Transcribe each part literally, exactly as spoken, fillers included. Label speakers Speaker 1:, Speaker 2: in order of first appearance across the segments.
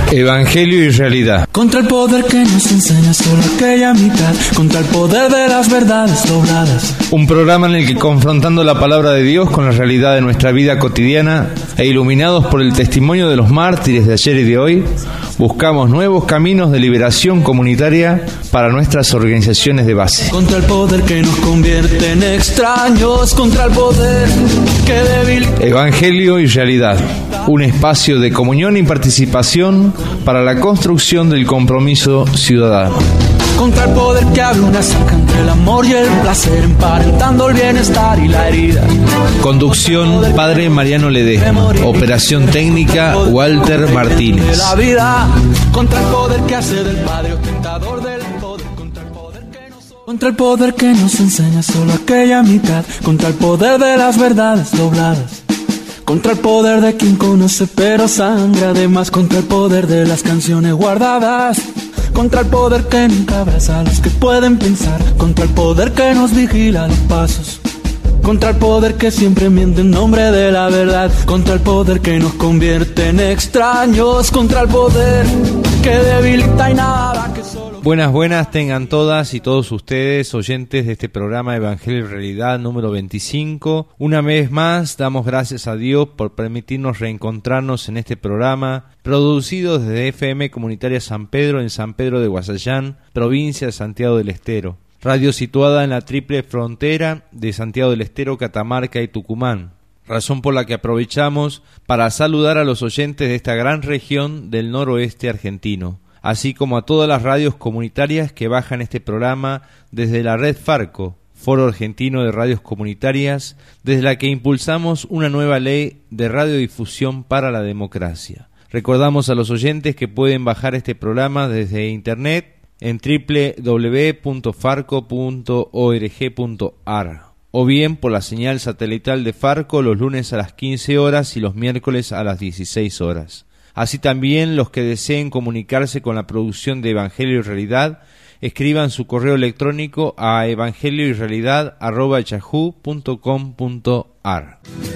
Speaker 1: Evangelio y realidad.
Speaker 2: Contra el poder que nos enseña solo aquella mitad, contra el poder de las verdades dobladas.
Speaker 1: Un programa en el que, confrontando la palabra de Dios con la realidad de nuestra vida cotidiana e iluminados por el testimonio de los mártires de ayer y de hoy, buscamos nuevos caminos de liberación comunitaria para nuestras organizaciones de base.
Speaker 2: Contra el poder que nos convierte en extraños, contra el poder que debilita.
Speaker 1: Evangelio y realidad, un espacio de comunión y participación para la construcción del compromiso ciudadano.
Speaker 2: Contra el poder que abre una zanja entre el amor y el placer, emparentando el bienestar y la herida.
Speaker 1: Conducción, Padre Mariano Ledesma. Operación técnica, Walter Martínez.
Speaker 2: La vida, contra el poder que hace del Padre ostentador del poder, contra el poder que nos, contra el poder que nos enseña solo aquella mitad, contra el poder de las verdades dobladas. Contra el poder de quien conoce pero sangra, además contra el poder de las canciones guardadas. Contra el poder que nunca abraza a los que pueden pensar, contra el poder que nos vigila los pasos, contra el poder que siempre miente en nombre de la verdad, contra el poder que nos convierte en extraños, contra el poder que debilita y nada que solo...
Speaker 1: Buenas, buenas tengan todas y todos ustedes, oyentes de este programa Evangelio y Realidad número veinticinco. Una vez más damos gracias a Dios por permitirnos reencontrarnos en este programa, producido desde F M Comunitaria San Pedro en San Pedro de Guasayán, provincia de Santiago del Estero. Radio situada en la triple frontera de Santiago del Estero, Catamarca y Tucumán. Razón por la que aprovechamos para saludar a los oyentes de esta gran región del noroeste argentino, así como a todas las radios comunitarias que bajan este programa desde la red Farco, Foro Argentino de Radios Comunitarias, desde la que impulsamos una nueva ley de radiodifusión para la democracia. Recordamos a los oyentes que pueden bajar este programa desde internet en doble u doble u doble u punto farco punto org punto a r o bien por la señal satelital de Farco los lunes a las quince horas y los miércoles a las dieciséis horas. Así también los que deseen comunicarse con la producción de Evangelio y Realidad, escriban su correo electrónico a evangelio y realidad arroba yahoo punto com punto a r.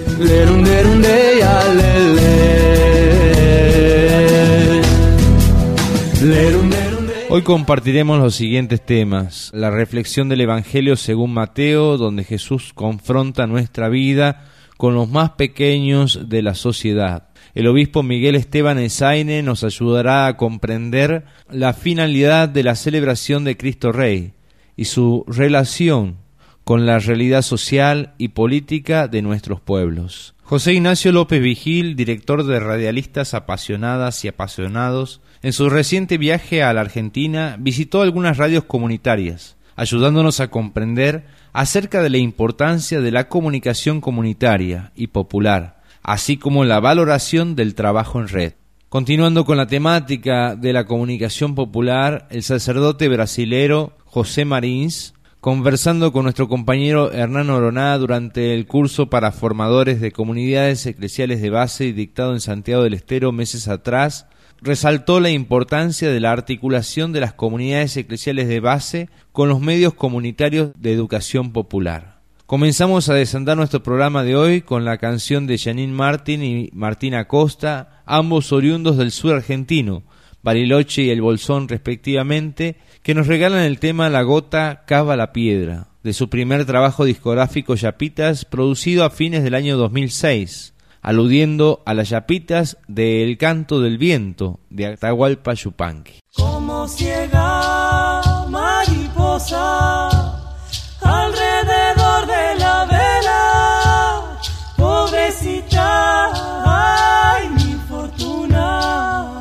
Speaker 1: Hoy compartiremos los siguientes temas: la reflexión del Evangelio según Mateo, donde Jesús confronta nuestra vida con los más pequeños de la sociedad. El obispo Miguel Esteban Ezaine nos ayudará a comprender la finalidad de la celebración de Cristo Rey y su relación con la realidad social y política de nuestros pueblos. José Ignacio López Vigil, director de Radialistas Apasionadas y Apasionados, en su reciente viaje a la Argentina visitó algunas radios comunitarias, ayudándonos a comprender acerca de la importancia de la comunicación comunitaria y popular, así como la valoración del trabajo en red. Continuando con la temática de la comunicación popular, el sacerdote brasilero José Marins, conversando con nuestro compañero Hernán Oroná durante el curso para formadores de comunidades eclesiales de base dictado en Santiago del Estero meses atrás, resaltó la importancia de la articulación de las comunidades eclesiales de base con los medios comunitarios de educación popular. Comenzamos a desandar nuestro programa de hoy con la canción de Janine Martín y Martín Acosta, ambos oriundos del sur argentino, Bariloche y El Bolsón respectivamente, que nos regalan el tema La gota cava la piedra, de su primer trabajo discográfico Yapitas, producido a fines del año dos mil seis, aludiendo a las yapitas de El canto del viento, de Atahualpa Yupanqui.
Speaker 2: Como ciega mariposa alrededor de la vela, pobrecita, ay, mi fortuna.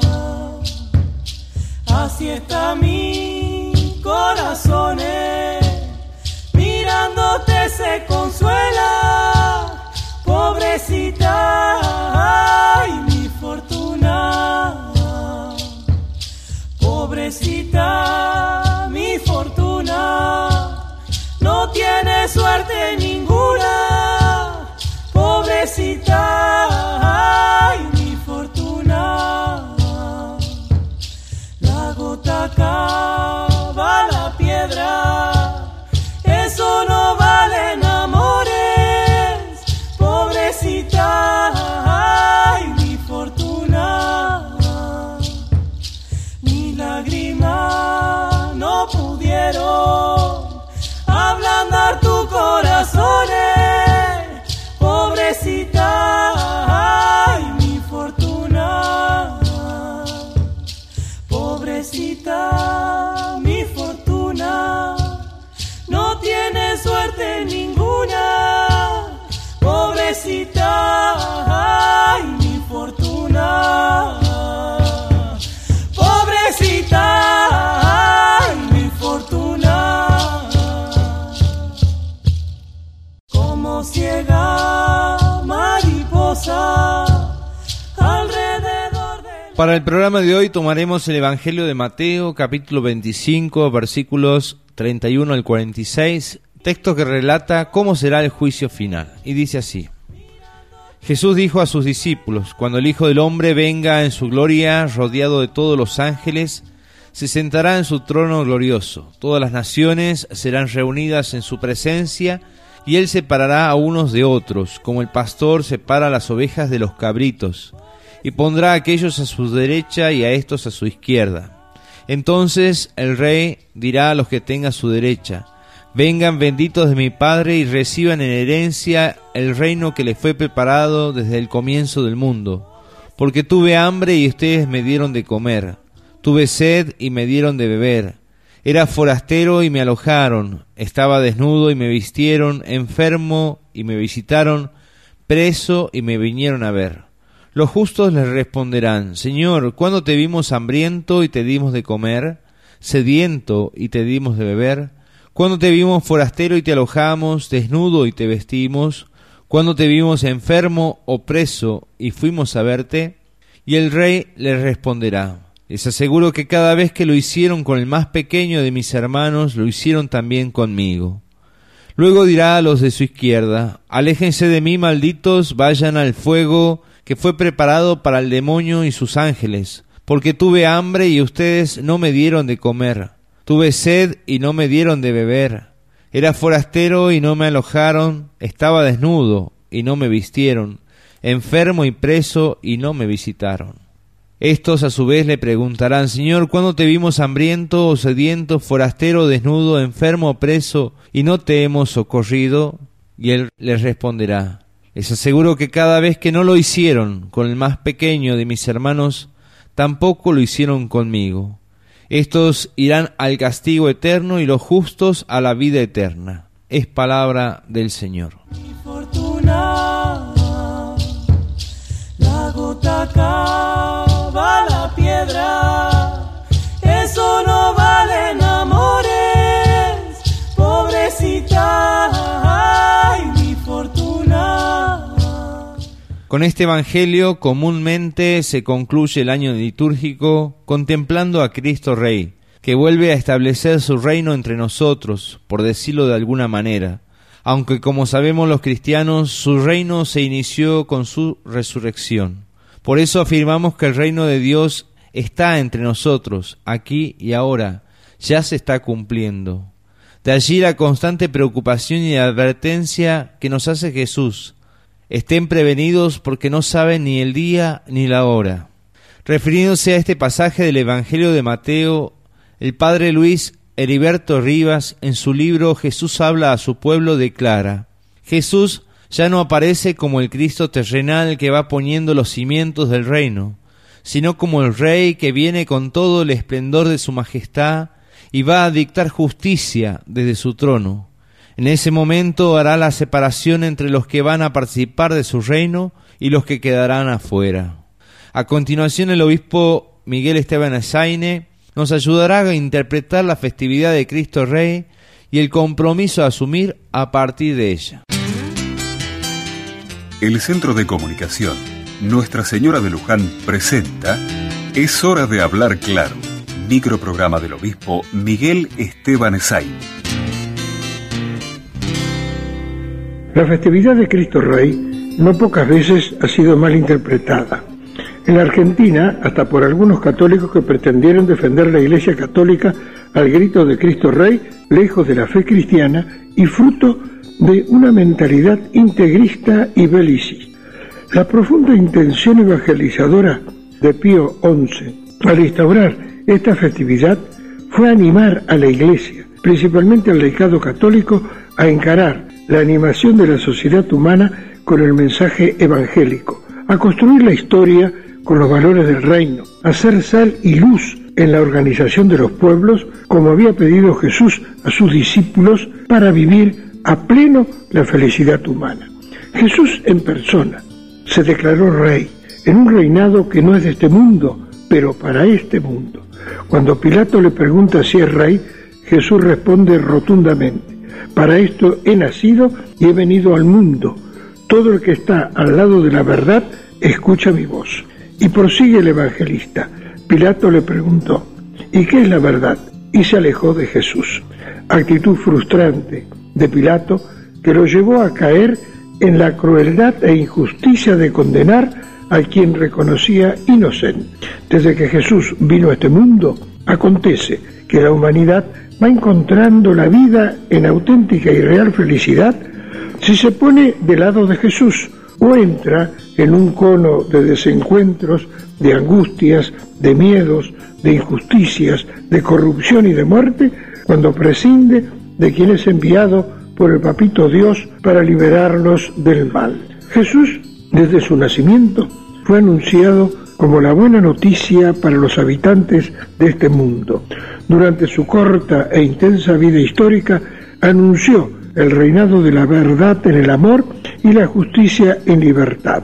Speaker 2: Así está mi corazón, eh, mirándote se consuela, pobrecita, ay, mi fortuna. Pobrecita. corazón, pobrecita, ay, mi fortuna, pobrecita, mi fortuna, no tiene suerte ninguna, pobrecita, ay, mi fortuna, pobrecita, ay, mi fortuna, como ciega mariposa alrededor de...
Speaker 1: Para el programa de hoy tomaremos el Evangelio de Mateo, capítulo veinticinco, versículos treinta y uno al cuarenta y seis, texto que relata cómo será el juicio final, y dice así: Jesús dijo a sus discípulos: cuando el Hijo del Hombre venga en su gloria, rodeado de todos los ángeles, se sentará en su trono glorioso. Todas las naciones serán reunidas en su presencia, y él separará a unos de otros, como el pastor separa las ovejas de los cabritos, y pondrá a aquellos a su derecha y a estos a su izquierda. Entonces el rey dirá a los que tenga a su derecha: vengan benditos de mi Padre y reciban en herencia el reino que les fue preparado desde el comienzo del mundo. Porque tuve hambre y ustedes me dieron de comer, tuve sed y me dieron de beber, era forastero y me alojaron, estaba desnudo y me vistieron, enfermo y me visitaron, preso y me vinieron a ver. Los justos les responderán: Señor, ¿cuándo te vimos hambriento y te dimos de comer, sediento y te dimos de beber? ¿Cuándo te vimos forastero y te alojamos, desnudo y te vestimos? ¿Cuándo te vimos enfermo o preso y fuimos a verte? Y el rey les responderá: les aseguro que cada vez que lo hicieron con el más pequeño de mis hermanos, lo hicieron también conmigo. Luego dirá a los de su izquierda: aléjense de mí, malditos, vayan al fuego que fue preparado para el demonio y sus ángeles, porque tuve hambre y ustedes no me dieron de comer, tuve sed y no me dieron de beber, era forastero y no me alojaron, estaba desnudo y no me vistieron, enfermo y preso y no me visitaron. Estos a su vez le preguntarán: Señor, ¿cuándo te vimos hambriento o sediento, forastero, desnudo, enfermo o preso, y no te hemos socorrido? Y él les responderá: les aseguro que cada vez que no lo hicieron con el más pequeño de mis hermanos, tampoco lo hicieron conmigo. Estos irán al castigo eterno y los justos a la vida eterna. Es palabra del Señor.
Speaker 2: Mi fortuna, la gota cava la piedra, eso no valen amores, pobrecita, ay, mi fortuna.
Speaker 1: Con este Evangelio comúnmente se concluye el año litúrgico contemplando a Cristo Rey, que vuelve a establecer su reino entre nosotros, por decirlo de alguna manera, aunque como sabemos los cristianos, su reino se inició con su resurrección. Por eso afirmamos que el reino de Dios está entre nosotros, aquí y ahora, ya se está cumpliendo. De allí la constante preocupación y advertencia que nos hace Jesús: estén prevenidos porque no saben ni el día ni la hora. Refiriéndose a este pasaje del Evangelio de Mateo, el padre Luis Heriberto Rivas, en su libro Jesús habla a su pueblo, declara: Jesús ya no aparece como el Cristo terrenal que va poniendo los cimientos del reino, sino como el Rey que viene con todo el esplendor de su majestad y va a dictar justicia desde su trono. En ese momento hará la separación entre los que van a participar de su reino y los que quedarán afuera. A continuación, el obispo Miguel Esteban Esaine nos ayudará a interpretar la festividad de Cristo Rey y el compromiso a asumir a partir de ella.
Speaker 3: El Centro de Comunicación Nuestra Señora de Luján presenta Es hora de hablar claro, microprograma del obispo Miguel Esteban Esaine.
Speaker 4: La festividad de Cristo Rey no pocas veces ha sido mal interpretada. En la Argentina, hasta por algunos católicos que pretendieron defender la Iglesia Católica al grito de Cristo Rey, lejos de la fe cristiana y fruto de una mentalidad integrista y belicista. La profunda intención evangelizadora de Pío once al instaurar esta festividad fue animar a la Iglesia, principalmente al laicado católico, a encarar la animación de la sociedad humana con el mensaje evangélico, a construir la historia con los valores del reino, a ser sal y luz en la organización de los pueblos, como había pedido Jesús a sus discípulos, para vivir a pleno la felicidad humana. Jesús en persona se declaró rey en un reinado que no es de este mundo, pero para este mundo. Cuando Pilato le pregunta si es rey, Jesús responde rotundamente: para esto he nacido y he venido al mundo. Todo el que está al lado de la verdad escucha mi voz. Y prosigue el evangelista. Pilato le preguntó: ¿y qué es la verdad? Y se alejó de Jesús. Actitud frustrante de Pilato que lo llevó a caer en la crueldad e injusticia de condenar a quien reconocía inocente. Desde que Jesús vino a este mundo, acontece que la humanidad va encontrando la vida en auténtica y real felicidad si se pone del lado de Jesús, o entra en un cono de desencuentros, de angustias, de miedos, de injusticias, de corrupción y de muerte, cuando prescinde de quien es enviado por el Papito Dios para liberarnos del mal. Jesús, desde su nacimiento, fue anunciado como la buena noticia para los habitantes de este mundo. Durante su corta e intensa vida histórica, anunció el reinado de la verdad en el amor y la justicia en libertad.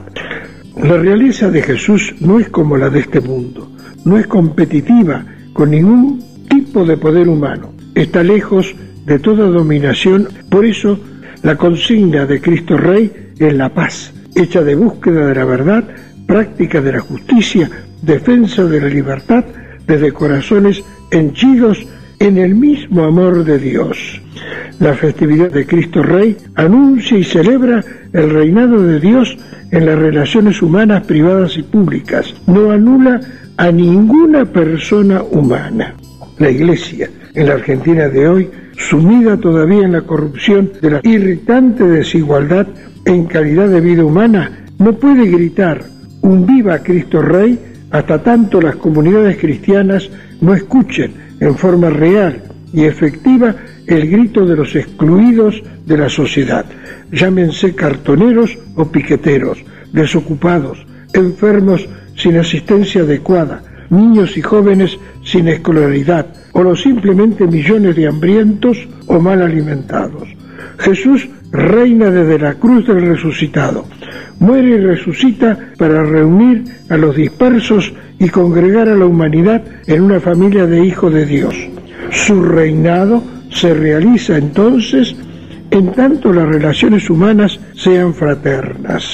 Speaker 4: La realeza de Jesús no es como la de este mundo, no es competitiva con ningún tipo de poder humano, está lejos de toda dominación. Por eso la consigna de Cristo Rey es la paz, hecha de búsqueda de la verdad, práctica de la justicia, defensa de la libertad, desde corazones henchidos en el mismo amor de Dios. La festividad de Cristo Rey anuncia y celebra el reinado de Dios en las relaciones humanas privadas y públicas. No anula a ninguna persona humana. La Iglesia, en la Argentina de hoy, sumida todavía en la corrupción de la irritante desigualdad en calidad de vida humana, no puede gritar un viva Cristo Rey hasta tanto las comunidades cristianas no escuchen en forma real y efectiva el grito de los excluidos de la sociedad, llámense cartoneros o piqueteros, desocupados, enfermos sin asistencia adecuada, niños y jóvenes sin escolaridad, o los simplemente millones de hambrientos o mal alimentados. Jesús reina desde la cruz del resucitado, muere y resucita para reunir a los dispersos y congregar a la humanidad en una familia de hijos de Dios. Su reinado se realiza entonces en tanto las relaciones humanas sean fraternas.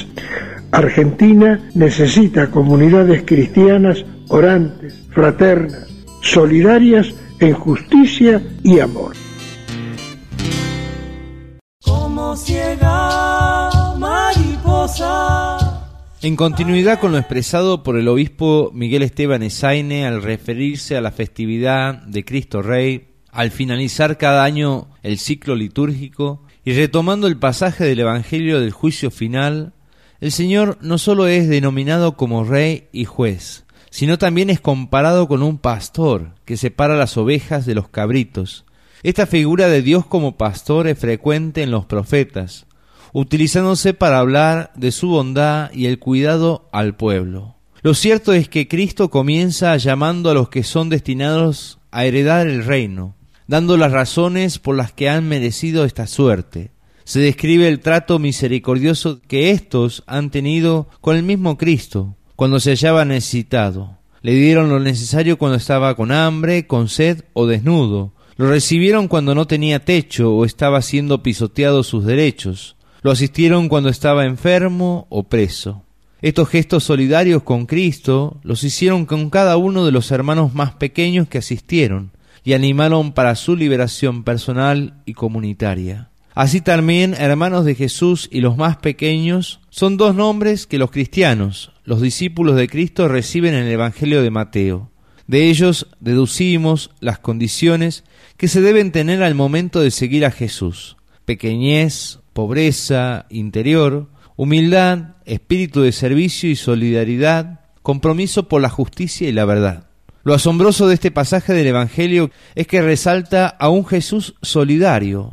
Speaker 4: Argentina necesita comunidades cristianas orantes, fraternas, solidarias en justicia y amor.
Speaker 2: Como ciega mariposa.
Speaker 1: En continuidad con lo expresado por el obispo Miguel Esteban Ezaine al referirse a la festividad de Cristo Rey, al finalizar cada año el ciclo litúrgico y retomando el pasaje del Evangelio del juicio final, el Señor no solo es denominado como Rey y Juez, sino también es comparado con un pastor que separa las ovejas de los cabritos. Esta figura de Dios como pastor es frecuente en los profetas, utilizándose para hablar de su bondad y el cuidado al pueblo. Lo cierto es que Cristo comienza llamando a los que son destinados a heredar el reino, dando las razones por las que han merecido esta suerte. Se describe el trato misericordioso que éstos han tenido con el mismo Cristo cuando se hallaba necesitado. Le dieron lo necesario cuando estaba con hambre, con sed o desnudo. Lo recibieron cuando no tenía techo o estaba siendo pisoteados sus derechos. Lo asistieron cuando estaba enfermo o preso. Estos gestos solidarios con Cristo los hicieron con cada uno de los hermanos más pequeños que asistieron y animaron para su liberación personal y comunitaria. Así también, hermanos de Jesús y los más pequeños son dos nombres que los cristianos, los discípulos de Cristo, reciben en el Evangelio de Mateo. De ellos deducimos las condiciones que se deben tener al momento de seguir a Jesús: pequeñez, pobreza interior, humildad, espíritu de servicio y solidaridad, compromiso por la justicia y la verdad. Lo asombroso de este pasaje del Evangelio es que resalta a un Jesús solidario.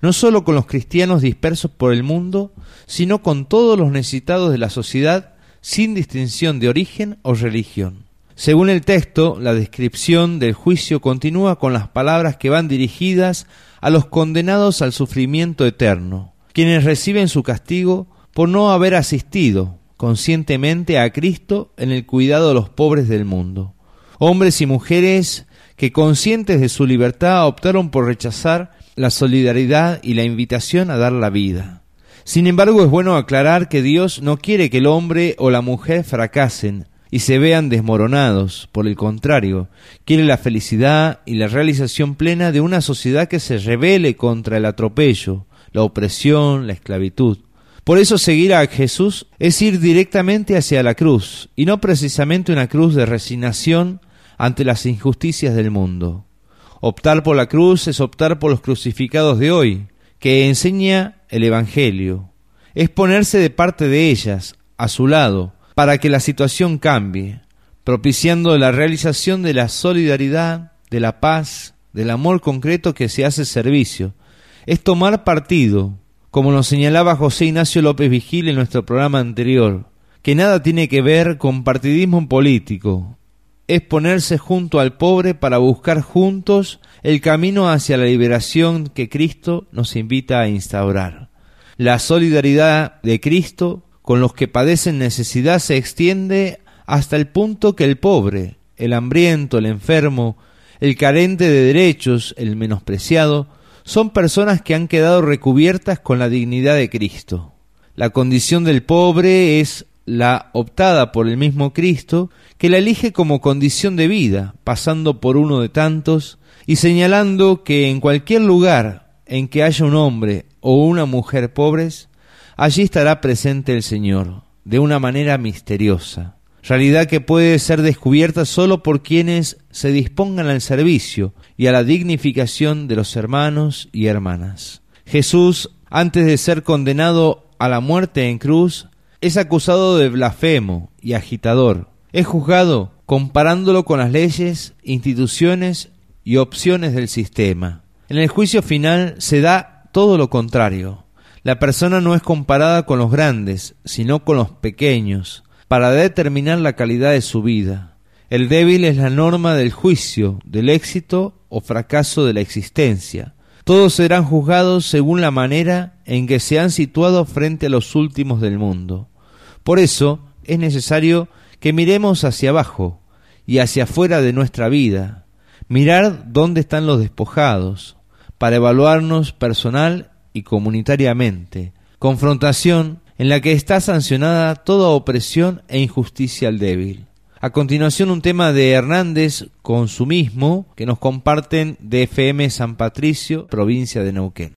Speaker 1: no solo con los cristianos dispersos por el mundo, sino con todos los necesitados de la sociedad, sin distinción de origen o religión. Según el texto, la descripción del juicio continúa con las palabras que van dirigidas a los condenados al sufrimiento eterno, quienes reciben su castigo por no haber asistido conscientemente a Cristo en el cuidado de los pobres del mundo. Hombres y mujeres que, conscientes de su libertad, optaron por rechazar la solidaridad y la invitación a dar la vida. Sin embargo, es bueno aclarar que Dios no quiere que el hombre o la mujer fracasen y se vean desmoronados. Por el contrario, quiere la felicidad y la realización plena de una sociedad que se rebele contra el atropello, la opresión, la esclavitud. Por eso seguir a Jesús es ir directamente hacia la cruz, y no precisamente una cruz de resignación ante las injusticias del mundo. Optar por la cruz es optar por los crucificados de hoy, que enseña el Evangelio. Es ponerse de parte de ellas, a su lado, para que la situación cambie, propiciando la realización de la solidaridad, de la paz, del amor concreto que se hace servicio. Es tomar partido, como nos señalaba José Ignacio López Vigil en nuestro programa anterior, que nada tiene que ver con partidismo político. Es ponerse junto al pobre para buscar juntos el camino hacia la liberación que Cristo nos invita a instaurar. La solidaridad de Cristo con los que padecen necesidad se extiende hasta el punto que el pobre, el hambriento, el enfermo, el carente de derechos, el menospreciado, son personas que han quedado recubiertas con la dignidad de Cristo. La condición del pobre es la optada por el mismo Cristo, que la elige como condición de vida, pasando por uno de tantos y señalando que en cualquier lugar en que haya un hombre o una mujer pobres, allí estará presente el Señor, de una manera misteriosa, realidad que puede ser descubierta solo por quienes se dispongan al servicio y a la dignificación de los hermanos y hermanas. Jesús, antes de ser condenado a la muerte en cruz, es acusado de blasfemo y agitador. Es juzgado comparándolo con las leyes, instituciones y opciones del sistema. En el juicio final se da todo lo contrario. La persona no es comparada con los grandes, sino con los pequeños, para determinar la calidad de su vida. El débil es la norma del juicio, del éxito o fracaso de la existencia. Todos serán juzgados según la manera en que se han situado frente a los últimos del mundo. Por eso es necesario que miremos hacia abajo y hacia afuera de nuestra vida, mirar dónde están los despojados, para evaluarnos personal y comunitariamente. Confrontación en la que está sancionada toda opresión e injusticia al débil. A continuación, un tema de Hernández Consumismo que nos comparten de F M San Patricio, provincia de Neuquén.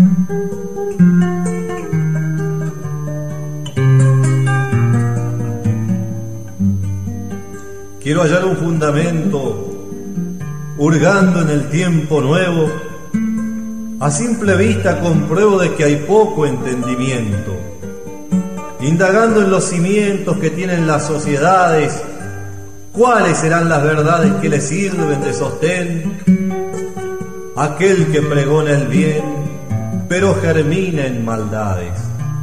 Speaker 5: Quiero hallar un fundamento, hurgando en el tiempo nuevo. A simple vista compruebo de que hay poco entendimiento. Indagando en los cimientos que tienen las sociedades, ¿cuáles serán las verdades que le sirven de sostén? Aquel que pregona el bien, pero germina en maldades.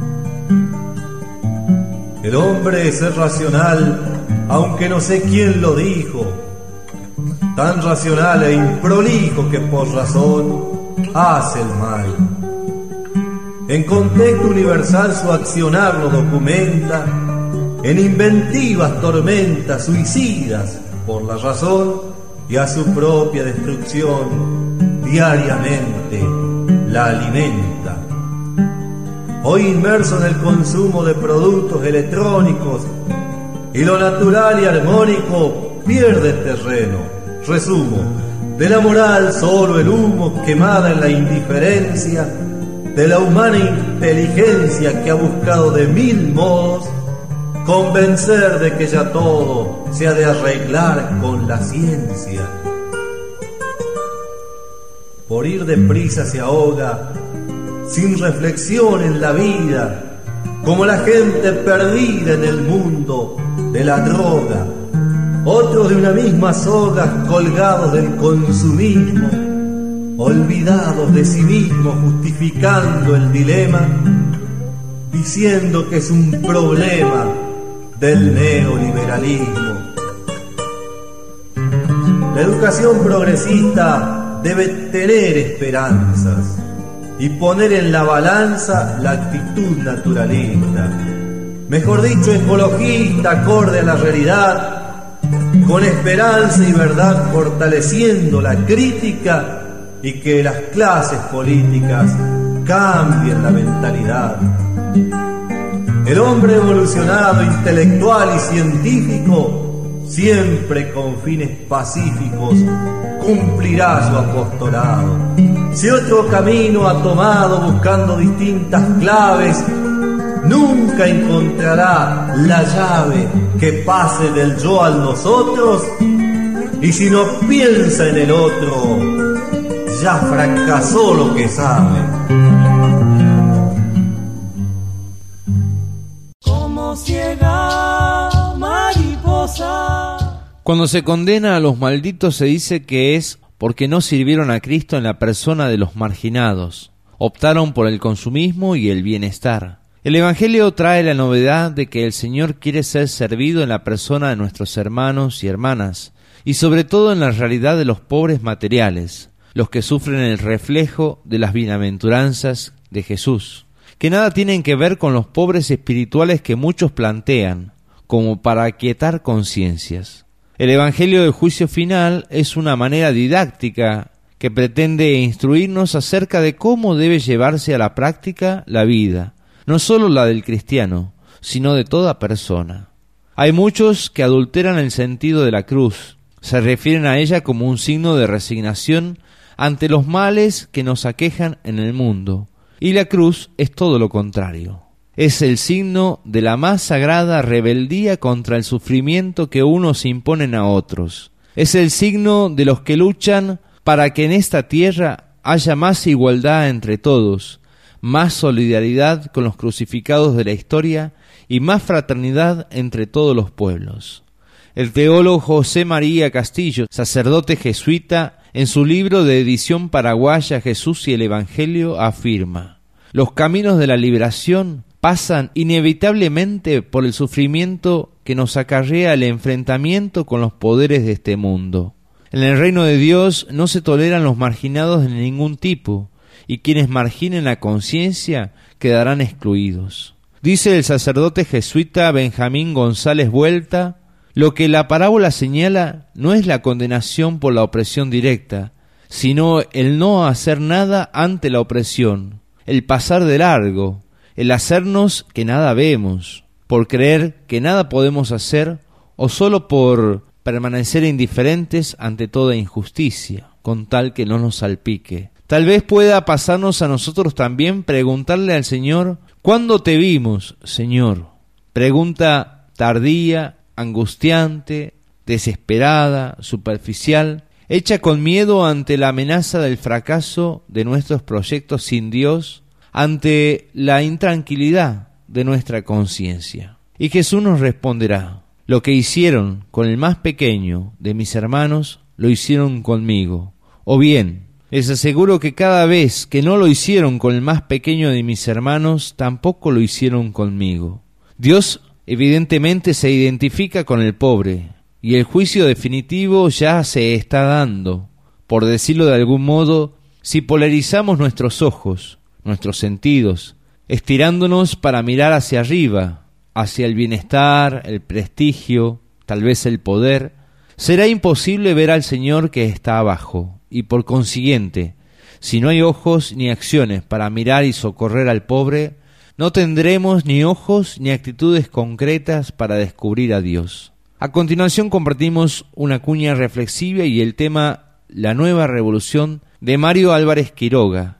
Speaker 5: El hombre es racional, aunque no sé quién lo dijo, tan racional e improlijo que por razón hace el mal. En contexto universal su accionar lo documenta, en inventivas tormentas suicidas por la razón, y a su propia destrucción diariamente la alimenta. Hoy inmerso en el consumo de productos electrónicos, y lo natural y armónico pierde terreno. Resumo, de la moral solo el humo quemada en la indiferencia de la humana inteligencia que ha buscado de mil modos convencer de que ya todo se ha de arreglar con la ciencia. Por ir deprisa se ahoga, sin reflexión en la vida, como la gente perdida en el mundo de la droga, otros de una misma soga colgados del consumismo, olvidados de sí mismos, justificando el dilema, diciendo que es un problema del neoliberalismo. La educación progresista debe tener esperanzas y poner en la balanza la actitud naturalista, mejor dicho, ecologista, acorde a la realidad, con esperanza y verdad fortaleciendo la crítica y que las clases políticas cambien la mentalidad. El hombre evolucionado, intelectual y científico, siempre con fines pacíficos, cumplirá su apostolado. Si otro camino ha tomado buscando distintas claves, nunca encontrará la llave que pase del yo al nosotros, y si no piensa en el otro, ya fracasó lo que sabe.
Speaker 2: Como ciega mariposa.
Speaker 1: Cuando se condena a los malditos se dice que es porque no sirvieron a Cristo en la persona de los marginados, optaron por el consumismo y el bienestar. El Evangelio trae la novedad de que el Señor quiere ser servido en la persona de nuestros hermanos y hermanas, y sobre todo en la realidad de los pobres materiales, los que sufren el reflejo de las bienaventuranzas de Jesús, que nada tienen que ver con los pobres espirituales que muchos plantean, como para aquietar conciencias. El Evangelio del juicio final es una manera didáctica que pretende instruirnos acerca de cómo debe llevarse a la práctica la vida, no solo la del cristiano, sino de toda persona. Hay muchos que adulteran el sentido de la cruz, se refieren a ella como un signo de resignación ante los males que nos aquejan en el mundo, y la cruz es todo lo contrario. Es el signo de la más sagrada rebeldía contra el sufrimiento que unos imponen a otros. Es el signo de los que luchan para que en esta tierra haya más igualdad entre todos, más solidaridad con los crucificados de la historia y más fraternidad entre todos los pueblos. El teólogo José María Castillo, sacerdote jesuita, en su libro de edición paraguaya Jesús y el Evangelio afirma: los caminos de la liberación pasan inevitablemente por el sufrimiento que nos acarrea el enfrentamiento con los poderes de este mundo. En el reino de Dios no se toleran los marginados de ningún tipo, y quienes marginen la conciencia quedarán excluidos. Dice el sacerdote jesuita Benjamín González Vuelta: lo que la parábola señala no es la condenación por la opresión directa, sino el no hacer nada ante la opresión, el pasar de largo, el hacernos que nada vemos, por creer que nada podemos hacer o solo por permanecer indiferentes ante toda injusticia, con tal que no nos salpique. Tal vez pueda pasarnos a nosotros también preguntarle al Señor: ¿cuándo te vimos, Señor? Pregunta tardía, angustiante, desesperada, superficial, hecha con miedo ante la amenaza del fracaso de nuestros proyectos sin Dios, ante la intranquilidad de nuestra conciencia. Y Jesús nos responderá: lo que hicieron con el más pequeño de mis hermanos, lo hicieron conmigo. O bien, les aseguro que cada vez que no lo hicieron con el más pequeño de mis hermanos, tampoco lo hicieron conmigo. Dios evidentemente se identifica con el pobre, y el juicio definitivo ya se está dando. Por decirlo de algún modo, si polarizamos nuestros ojos, nuestros sentidos, estirándonos para mirar hacia arriba, hacia el bienestar, el prestigio, tal vez el poder, será imposible ver al Señor que está abajo, y por consiguiente, si no hay ojos ni acciones para mirar y socorrer al pobre, no tendremos ni ojos ni actitudes concretas para descubrir a Dios. A continuación compartimos una cuña reflexiva y el tema La Nueva Revolución de Mario Álvarez Quiroga.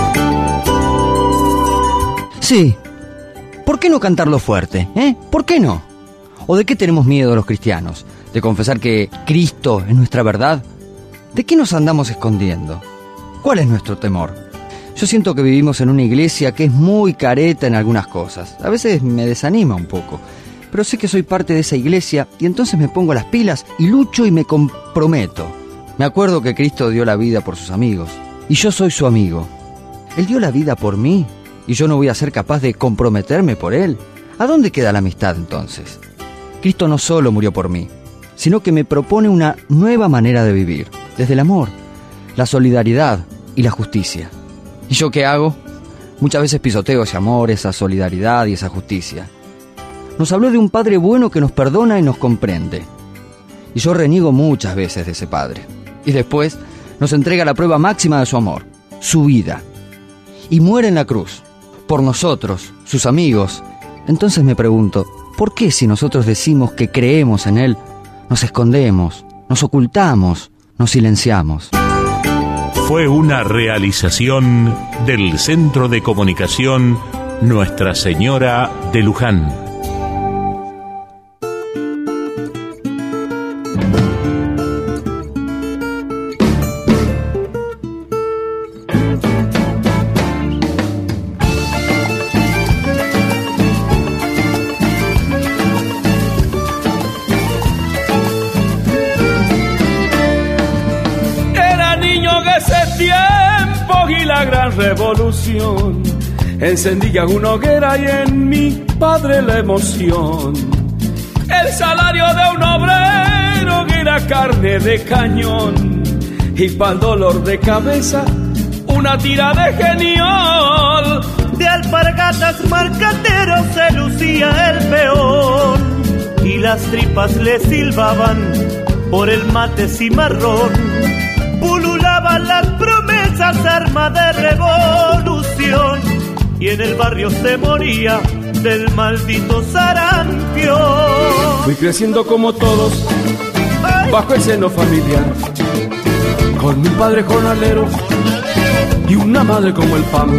Speaker 6: Sí, ¿por qué no cantarlo fuerte? ¿Eh? ¿Por qué no? ¿O de qué tenemos miedo los cristianos? ¿De confesar que Cristo es nuestra verdad? ¿De qué nos andamos escondiendo? ¿Cuál es nuestro temor? Yo siento que vivimos en una iglesia que es muy careta en algunas cosas. A veces me desanima un poco, pero sé que soy parte de esa iglesia y entonces me pongo las pilas y lucho y me comprometo. Me acuerdo que Cristo dio la vida por sus amigos y yo soy su amigo. Él dio la vida por mí y yo no voy a ser capaz de comprometerme por él. ¿A dónde queda la amistad entonces? Cristo no solo murió por mí, sino que me propone una nueva manera de vivir, desde el amor, la solidaridad y la justicia. ¿Y yo qué hago? Muchas veces pisoteo ese amor, esa solidaridad y esa justicia. Nos habló de un Padre bueno que nos perdona y nos comprende. Y yo reniego muchas veces de ese Padre. Y después nos entrega la prueba máxima de su amor, su vida. Y muere en la cruz, por nosotros, sus amigos. Entonces me pregunto, ¿por qué si nosotros decimos que creemos en Él, nos escondemos, nos ocultamos, nos silenciamos?
Speaker 7: Fue una realización del Centro de Comunicación Nuestra Señora de Luján.
Speaker 2: Revolución encendía una hoguera y en mi padre la emoción. El salario de un obrero era carne de cañón y pa'l dolor de cabeza una tira de genial.
Speaker 8: De alpargatas marcateros se lucía el peón y las tripas le silbaban por el mate cimarrón. Pululaban las promesas, arma de revolución, y en el barrio se moría del maldito sarampión.
Speaker 2: Fui creciendo como todos, bajo el seno familiar, con mi padre jornalero y una madre como el pan.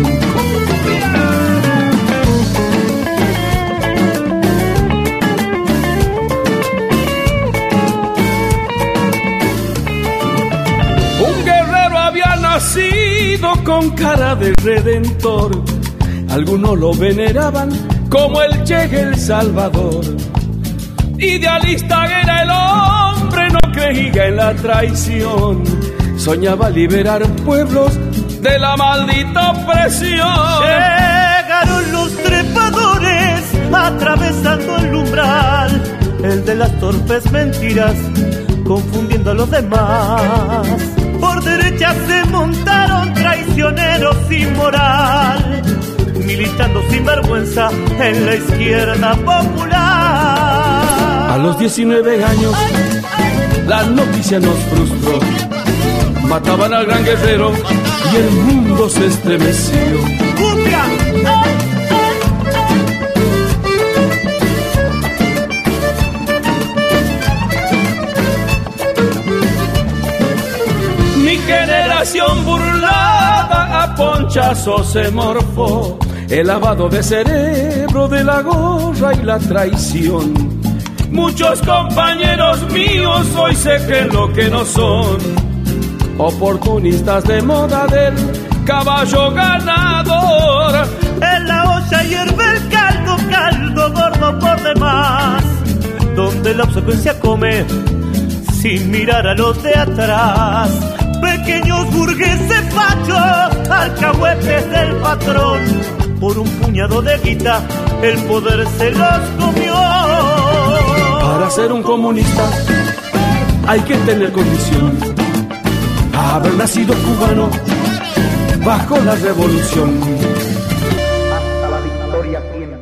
Speaker 2: Nacido con cara de redentor, algunos lo veneraban como el Che el Salvador. Idealista era el hombre, no creía en la traición, soñaba liberar pueblos de la maldita opresión.
Speaker 8: Llegaron los trepadores atravesando el umbral, el de las torpes mentiras confundiendo a los demás. Por derecha se montaron traicioneros sin moral, militando sin vergüenza en la izquierda popular.
Speaker 2: A los diecinueve años la noticia nos frustró, mataban al gran guerrero y el mundo se estremeció. ¡Cumbia! Generación burlada a ponchazos se morfó, el lavado de cerebro de la gorra y la traición. Muchos compañeros míos hoy se creen lo que no son, oportunistas de moda del caballo ganador.
Speaker 8: En la olla hierve el caldo, caldo gordo por demás, donde la obsecuencia come sin mirar a los de atrás. Pequeños burgueses fachos, alcahuetes del patrón, por un puñado de guita el poder se los comió.
Speaker 2: Para ser un comunista hay que tener condición, haber nacido cubano bajo la revolución.
Speaker 9: Hasta la victoria siempre.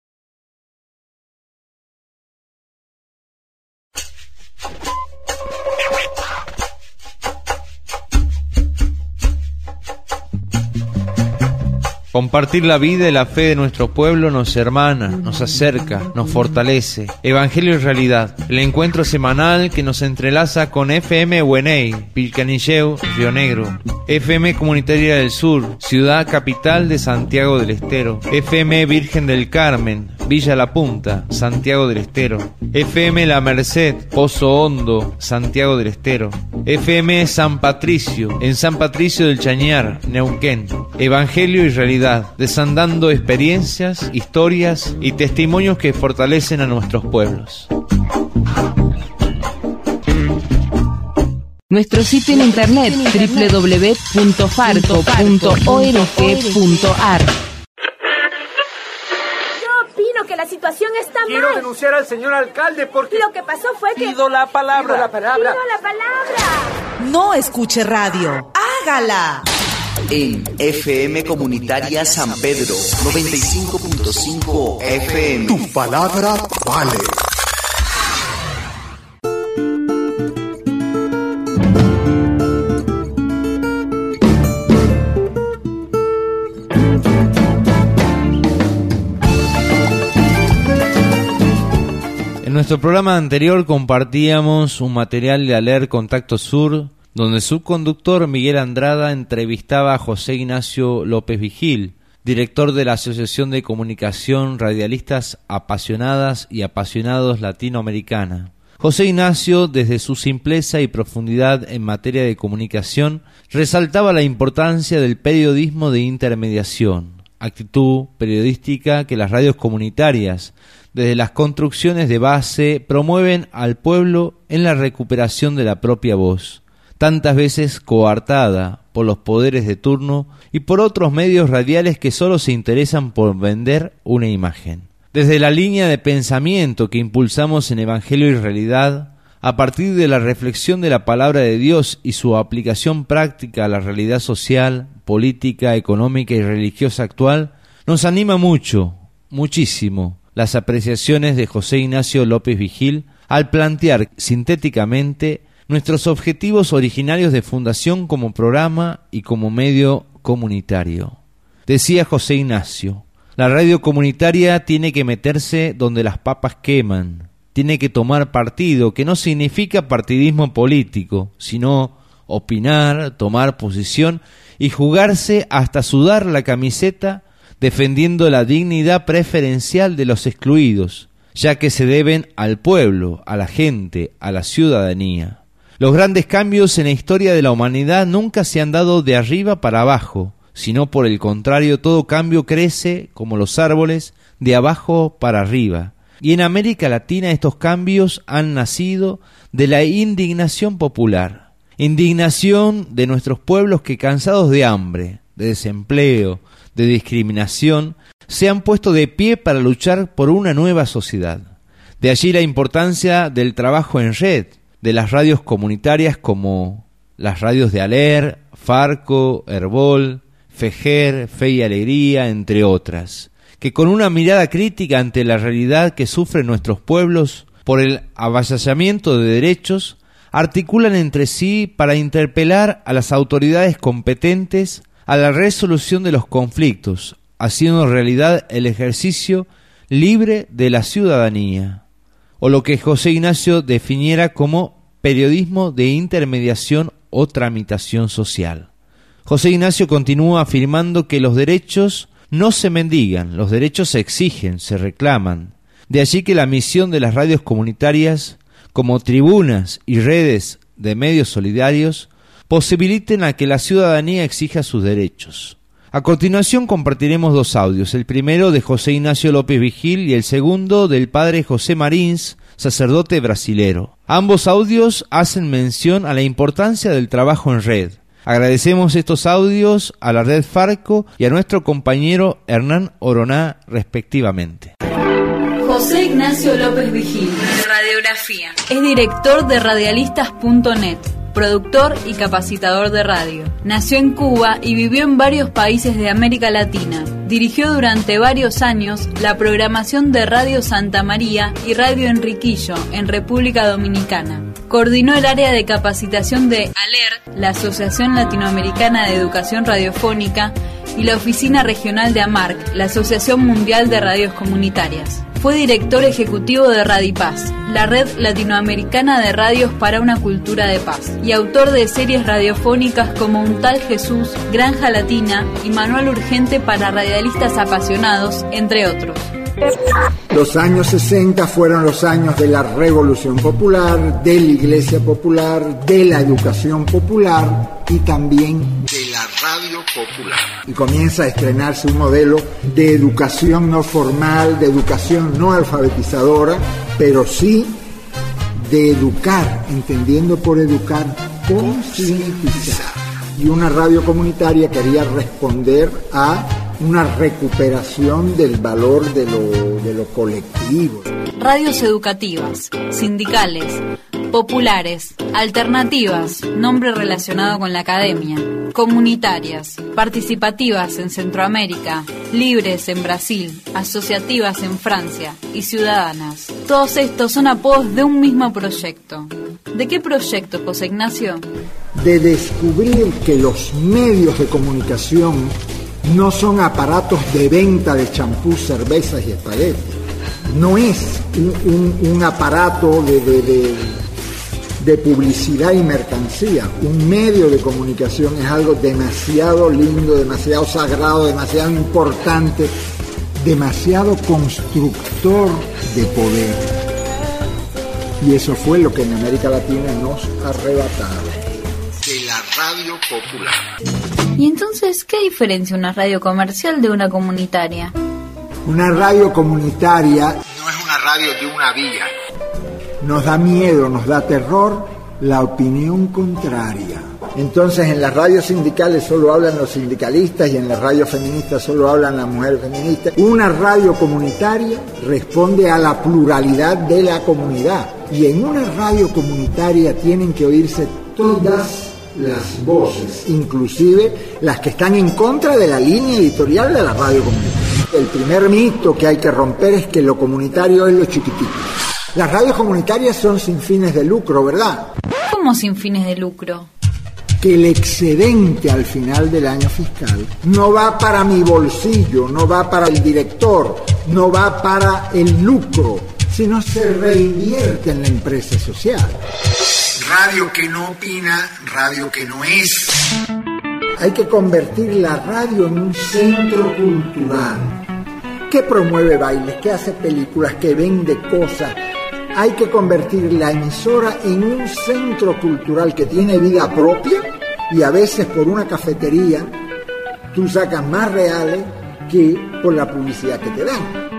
Speaker 1: Compartir la vida y la fe de nuestro pueblo nos hermana, nos acerca, nos fortalece. Evangelio y realidad, el encuentro semanal que nos entrelaza con F M Hueney, Pilcanilleu, Río Negro, F M Comunitaria del Sur, ciudad capital de Santiago del Estero, F M Virgen del Carmen, Villa La Punta, Santiago del Estero, F M La Merced, Pozo Hondo, Santiago del Estero, F M San Patricio, en San Patricio del Chañar, Neuquén. Evangelio y realidad, desandando experiencias, historias y testimonios que fortalecen a nuestros pueblos.
Speaker 10: Nuestro sitio en internet doble u doble u doble u punto farco punto org punto a r.
Speaker 11: Que la situación está mal.
Speaker 12: Quiero denunciar al señor alcalde porque...
Speaker 11: Lo que pasó fue que...
Speaker 12: Pido la palabra.
Speaker 11: Pido la palabra. Pido la palabra.
Speaker 13: No escuche radio. ¡Hágala!
Speaker 14: En F M Comunitaria San Pedro, noventa y cinco punto cinco F M.
Speaker 15: Tu palabra vale.
Speaker 1: En nuestro programa anterior compartíamos un material de Aler Contacto Sur, donde su conductor Miguel Andrada entrevistaba a José Ignacio López Vigil, director de la Asociación de Comunicación Radialistas Apasionadas y Apasionados Latinoamericana. José Ignacio, desde su simpleza y profundidad en materia de comunicación, resaltaba la importancia del periodismo de intermediación, actitud periodística que las radios comunitarias, desde las construcciones de base, promueven al pueblo en la recuperación de la propia voz, tantas veces coartada por los poderes de turno y por otros medios radiales que solo se interesan por vender una imagen. Desde la línea de pensamiento que impulsamos en Evangelio y Realidad, a partir de la reflexión de la palabra de Dios y su aplicación práctica a la realidad social, política, económica y religiosa actual, nos anima mucho, muchísimo, las apreciaciones de José Ignacio López Vigil al plantear sintéticamente nuestros objetivos originarios de fundación como programa y como medio comunitario. Decía José Ignacio, la radio comunitaria tiene que meterse donde las papas queman, tiene que tomar partido, que no significa partidismo político, sino opinar, tomar posición y jugarse hasta sudar la camiseta defendiendo la dignidad preferencial de los excluidos, ya que se deben al pueblo, a la gente, a la ciudadanía. Los grandes cambios en la historia de la humanidad nunca se han dado de arriba para abajo, sino por el contrario, todo cambio crece, como los árboles, de abajo para arriba. Y en América Latina estos cambios han nacido de la indignación popular. Indignación de nuestros pueblos que, cansados de hambre, de desempleo, de discriminación, se han puesto de pie para luchar por una nueva sociedad. De allí la importancia del trabajo en red, de las radios comunitarias como las radios de Aler, Farco, Herbol, Fejer, Fe y Alegría, entre otras, que con una mirada crítica ante la realidad que sufren nuestros pueblos por el avasallamiento de derechos, articulan entre sí para interpelar a las autoridades competentes a la resolución de los conflictos, haciendo realidad el ejercicio libre de la ciudadanía, o lo que José Ignacio definiera como periodismo de intermediación o tramitación social. José Ignacio continúa afirmando que los derechos no se mendigan, los derechos se exigen, se reclaman. De allí que la misión de las radios comunitarias, como tribunas y redes de medios solidarios, posibiliten a que la ciudadanía exija sus derechos. A continuación compartiremos dos audios, el primero de José Ignacio López Vigil y el segundo del padre José Marins, sacerdote brasilero. Ambos audios hacen mención a la importancia del trabajo en red. Agradecemos estos audios a la red Farco y a nuestro compañero Hernán Oroná respectivamente.
Speaker 10: José Ignacio López Vigil, radiografía. Es director de radialistas punto net. Productor y capacitador de radio. Nació en Cuba y vivió en varios países de América Latina. Dirigió durante varios años la programación de Radio Santa María y Radio Enriquillo en República Dominicana. Coordinó el área de capacitación de ALER, la Asociación Latinoamericana de Educación Radiofónica, y la Oficina Regional de AMARC, la Asociación Mundial de Radios Comunitarias. Fue director ejecutivo de Radipaz, la red latinoamericana de radios para una cultura de paz, y autor de series radiofónicas como Un Tal Jesús, Granja Latina y Manual Urgente para Radialistas Apasionados, entre otros.
Speaker 15: Los años sesenta fueron los años de la Revolución Popular, de la Iglesia Popular, de la educación popular y también de la radio popular. Y comienza a estrenarse un modelo de educación no formal, de educación no alfabetizadora, pero sí de educar, entendiendo por educar concientizar. Y una radio comunitaria quería responder a una recuperación del valor de lo, de lo colectivo.
Speaker 10: Radios educativas, sindicales, populares, alternativas, nombre relacionado con la academia, comunitarias, participativas en Centroamérica, libres en Brasil, asociativas en Francia y ciudadanas. Todos estos son apodos de un mismo proyecto. ¿De qué proyecto, José Ignacio?
Speaker 15: De descubrir que los medios de comunicación no son aparatos de venta de champú, cervezas y espaguetis. No es un, un, un aparato de, de, de, de publicidad y mercancía. Un medio de comunicación es algo demasiado lindo, demasiado sagrado, demasiado importante, demasiado constructor de poder. Y eso fue lo que en América Latina nos arrebataron. De la radio popular.
Speaker 10: ¿Y entonces qué diferencia una radio comercial de una comunitaria?
Speaker 15: Una radio comunitaria no es una radio de una vía. Nos da miedo, nos da terror la opinión contraria. Entonces en las radios sindicales solo hablan los sindicalistas y en las radios feministas solo hablan las mujeres feministas. Una radio comunitaria responde a la pluralidad de la comunidad. Y en una radio comunitaria tienen que oírse todas las voces, inclusive las que están en contra de la línea editorial de la radio comunitaria. El primer mito que hay que romper es que lo comunitario es lo chiquitito. Las radios comunitarias son sin fines de lucro, ¿verdad?
Speaker 10: ¿Cómo sin fines de lucro?
Speaker 15: Que el excedente al final del año fiscal no va para mi bolsillo, no va para el director, no va para el lucro, sino se reinvierte en la empresa social. Radio que no opina, radio que no es. Hay que convertir la radio en un centro cultural que promueve bailes, que hace películas, que vende cosas. Hay que convertir la emisora en un centro cultural que tiene vida propia y a veces por una cafetería tú sacas más reales que por la publicidad que te dan.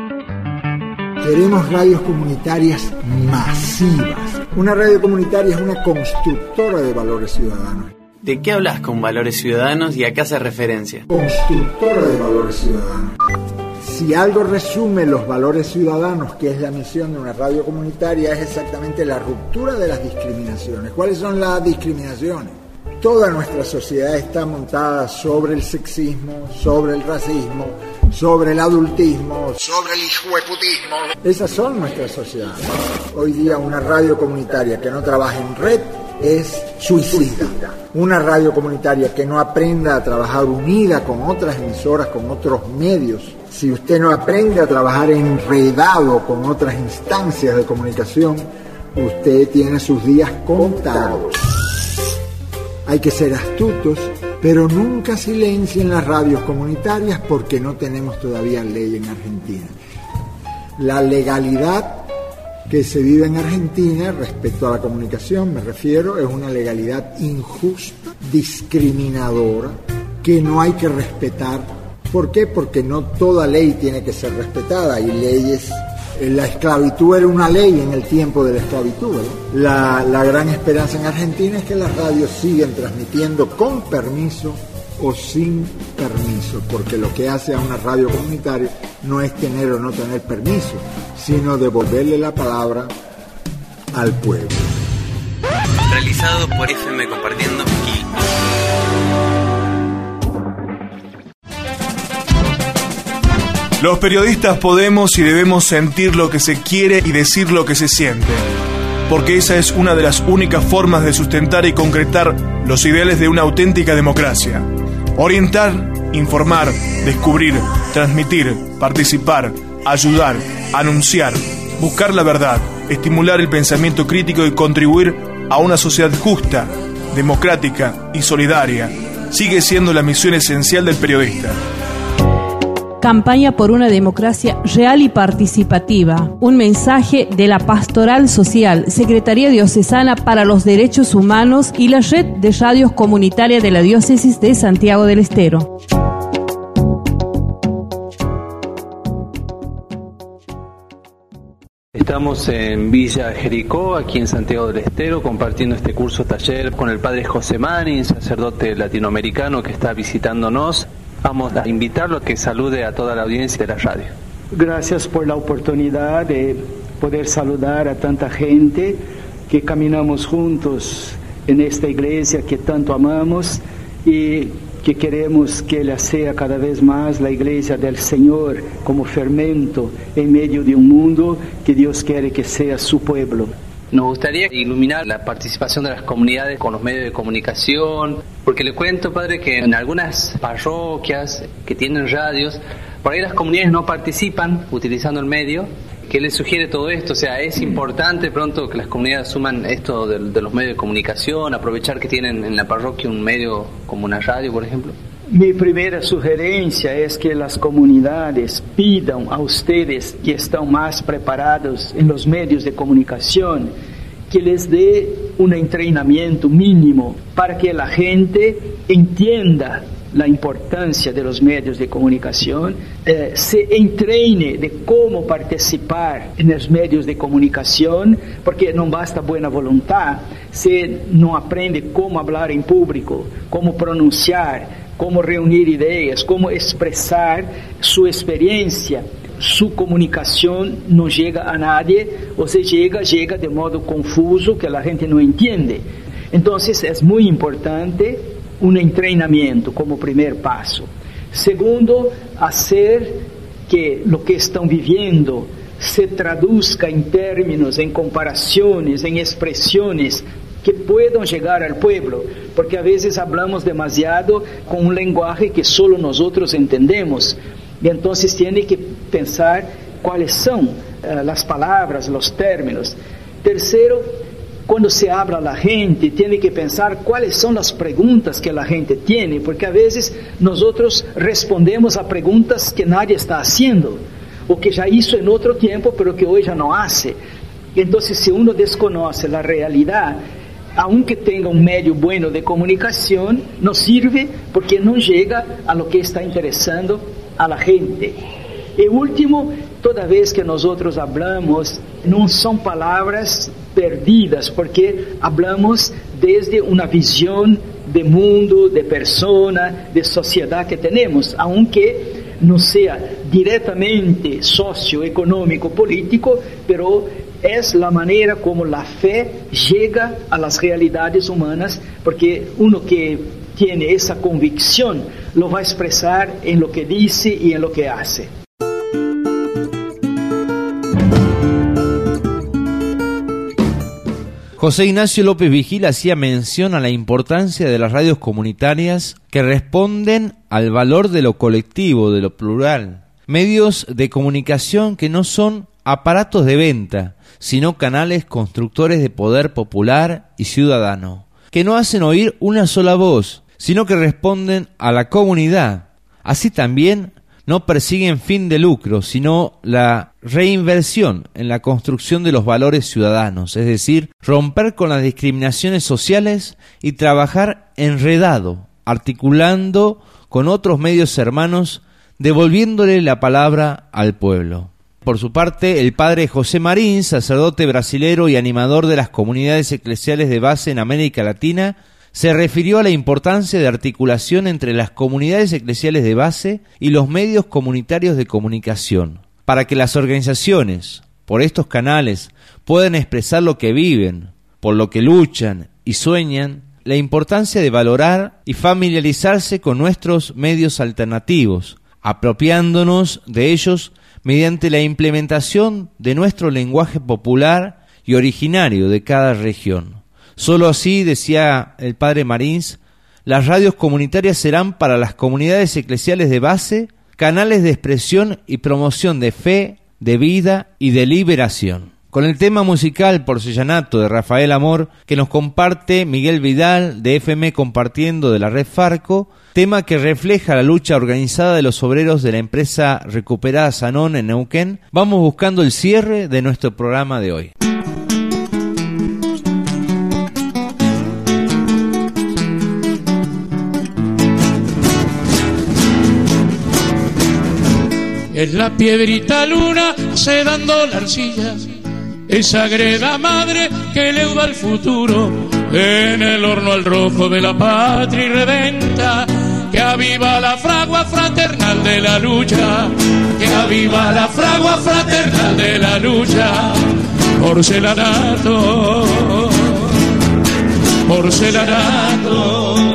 Speaker 15: Queremos radios comunitarias masivas. Una radio comunitaria es una constructora de valores ciudadanos.
Speaker 16: ¿De qué hablas con valores ciudadanos y a qué hace referencia?
Speaker 15: Constructora de valores ciudadanos. Si algo resume los valores ciudadanos, que es la misión de una radio comunitaria, es exactamente la ruptura de las discriminaciones. ¿Cuáles son las discriminaciones? Toda nuestra sociedad está montada sobre el sexismo, sobre el racismo, sobre el adultismo, sobre el hijueputismo. Esas son nuestras sociedades. Hoy día una radio comunitaria que no trabaja en red es suicida. Una radio comunitaria que no aprenda a trabajar unida con otras emisoras, con otros medios. Si usted no aprende a trabajar enredado con otras instancias de comunicación, usted tiene sus días contados. Hay que ser astutos, pero nunca silencien las radios comunitarias porque no tenemos todavía ley en Argentina. La legalidad que se vive en Argentina respecto a la comunicación, me refiero, es una legalidad injusta, discriminadora, que no hay que respetar. ¿Por qué? Porque no toda ley tiene que ser respetada. Hay leyes. La esclavitud era una ley en el tiempo de la esclavitud, ¿no? La, la gran esperanza en Argentina es que las radios siguen transmitiendo con permiso o sin permiso, porque lo que hace a una radio comunitaria no es tener o no tener permiso, sino devolverle la palabra al pueblo.
Speaker 16: Realizado por F M Compartiendo y...
Speaker 17: Los periodistas podemos y debemos sentir lo que se quiere y decir lo que se siente, porque esa es una de las únicas formas de sustentar y concretar los ideales de una auténtica democracia. Orientar, informar, descubrir, transmitir, participar, ayudar, anunciar, buscar la verdad, estimular el pensamiento crítico y contribuir a una sociedad justa, democrática y solidaria sigue siendo la misión esencial del periodista.
Speaker 18: Campaña por una democracia real y participativa. Un mensaje de la Pastoral Social, Secretaría Diocesana para los Derechos Humanos y la Red de Radios Comunitarias de la Diócesis de Santiago del Estero.
Speaker 19: Estamos Estamos en Villa Jericó, aquí en Santiago del Estero, compartiendo este curso taller con el padre José Marín, sacerdote latinoamericano que está visitándonos. Vamos a invitarlo a que salude a toda la audiencia de la radio.
Speaker 20: Gracias por la oportunidad de poder saludar a tanta gente que caminamos juntos en esta iglesia que tanto amamos y que queremos que ella sea cada vez más la iglesia del Señor como fermento en medio de un mundo que Dios quiere que sea su pueblo.
Speaker 19: Nos gustaría iluminar la participación de las comunidades con los medios de comunicación, porque le cuento, padre, que en algunas parroquias que tienen radios, por ahí las comunidades no participan utilizando el medio. ¿Qué les sugiere todo esto? O sea, es importante pronto que las comunidades asuman esto de, de los medios de comunicación, aprovechar que tienen en la parroquia un medio como una radio, por ejemplo.
Speaker 20: Mi primera sugerencia es que las comunidades pidan a ustedes que están más preparados en los medios de comunicación que les dé un entrenamiento mínimo para que la gente entienda la importancia de los medios de comunicación, eh, se entrene de cómo participar en los medios de comunicación, porque no basta buena voluntad, se no aprende cómo hablar en público, cómo pronunciar, cómo reunir ideas, cómo expresar su experiencia. Su comunicación no llega a nadie, o se llega, llega de modo confuso que la gente no entiende. Entonces es muy importante un entrenamiento como primer paso. Segundo, hacer que lo que están viviendo se traduzca en términos, en comparaciones, en expresiones que puedan llegar al pueblo, porque a veces hablamos demasiado con un lenguaje que solo nosotros entendemos, y entonces tiene que pensar cuáles son uh, las palabras, los términos. Tercero, cuando se habla a la gente, tiene que pensar cuáles son las preguntas que la gente tiene, porque a veces nosotros respondemos a preguntas que nadie está haciendo, o que ya hizo en otro tiempo, pero que hoy ya no hace. Entonces, si uno desconoce la realidad, aunque tenga un medio bueno de comunicación, no sirve porque no llega a lo que está interesando a la gente. Y último, toda vez que nosotros hablamos, no son palabras perdidas, porque hablamos desde una visión de mundo, de persona, de sociedad que tenemos, aunque no sea directamente socioeconómico, político, pero es la manera como la fe llega a las realidades humanas, porque uno que tiene esa convicción lo va a expresar en lo que dice y en lo que hace.
Speaker 1: José Ignacio López Vigil hacía mención a la importancia de las radios comunitarias que responden al valor de lo colectivo, de lo plural. Medios de comunicación que no son aparatos de venta, sino canales constructores de poder popular y ciudadano, que no hacen oír una sola voz, sino que responden a la comunidad. Así también no persiguen fin de lucro, sino la reinversión en la construcción de los valores ciudadanos, es decir, romper con las discriminaciones sociales y trabajar enredado, articulando con otros medios hermanos, devolviéndole la palabra al pueblo. Por su parte, el padre José Marín, sacerdote brasilero y animador de las comunidades eclesiales de base en América Latina, se refirió a la importancia de articulación entre las comunidades eclesiales de base y los medios comunitarios de comunicación, para que las organizaciones, por estos canales, puedan expresar lo que viven, por lo que luchan y sueñan, la importancia de valorar y familiarizarse con nuestros medios alternativos, apropiándonos de ellos mediante la implementación de nuestro lenguaje popular y originario de cada región. Solo así, decía el padre Marins, las radios comunitarias serán para las comunidades eclesiales de base canales de expresión y promoción de fe, de vida y de liberación. Con el tema musical Porcellanato de Rafael Amor, que nos comparte Miguel Vidal de F M Compartiendo de la Red Farco, tema que refleja la lucha organizada de los obreros de la empresa Recuperada Sanón en Neuquén, vamos buscando el cierre de nuestro programa de hoy.
Speaker 21: En la piedrita luna se dando la arcilla, esa greda madre que leuda el futuro en el horno al rojo de la patria irredenta, que aviva la fragua fraternal de la lucha, que aviva la fragua fraternal de la lucha. Porcelanato, porcelanato.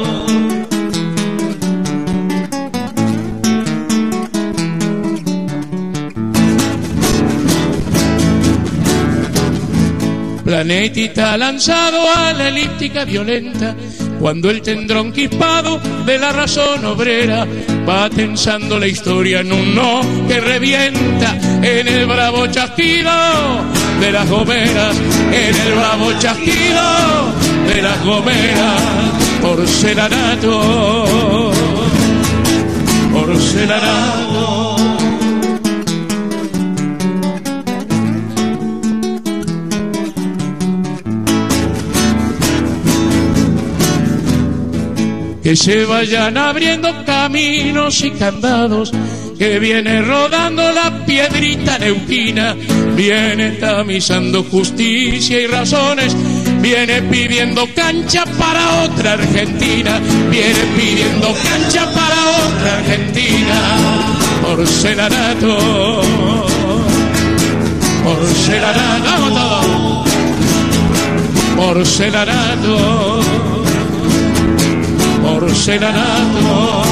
Speaker 21: Planetita lanzado a la elíptica violenta, cuando el tendrón quispado de la razón obrera va tensando la historia en un no que revienta, en el bravo chasquido de las gomeras, en el bravo chasquido de las gomeras. Porcelanato, porcelanato. Que se vayan abriendo caminos y candados, que viene rodando la piedrita neuquina, viene tamizando justicia y razones, viene pidiendo cancha para otra Argentina, viene pidiendo cancha para otra Argentina. Porcelanato, porcelanato, vamos todos. Porcelanato, porcelanato,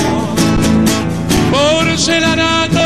Speaker 21: porcelanato.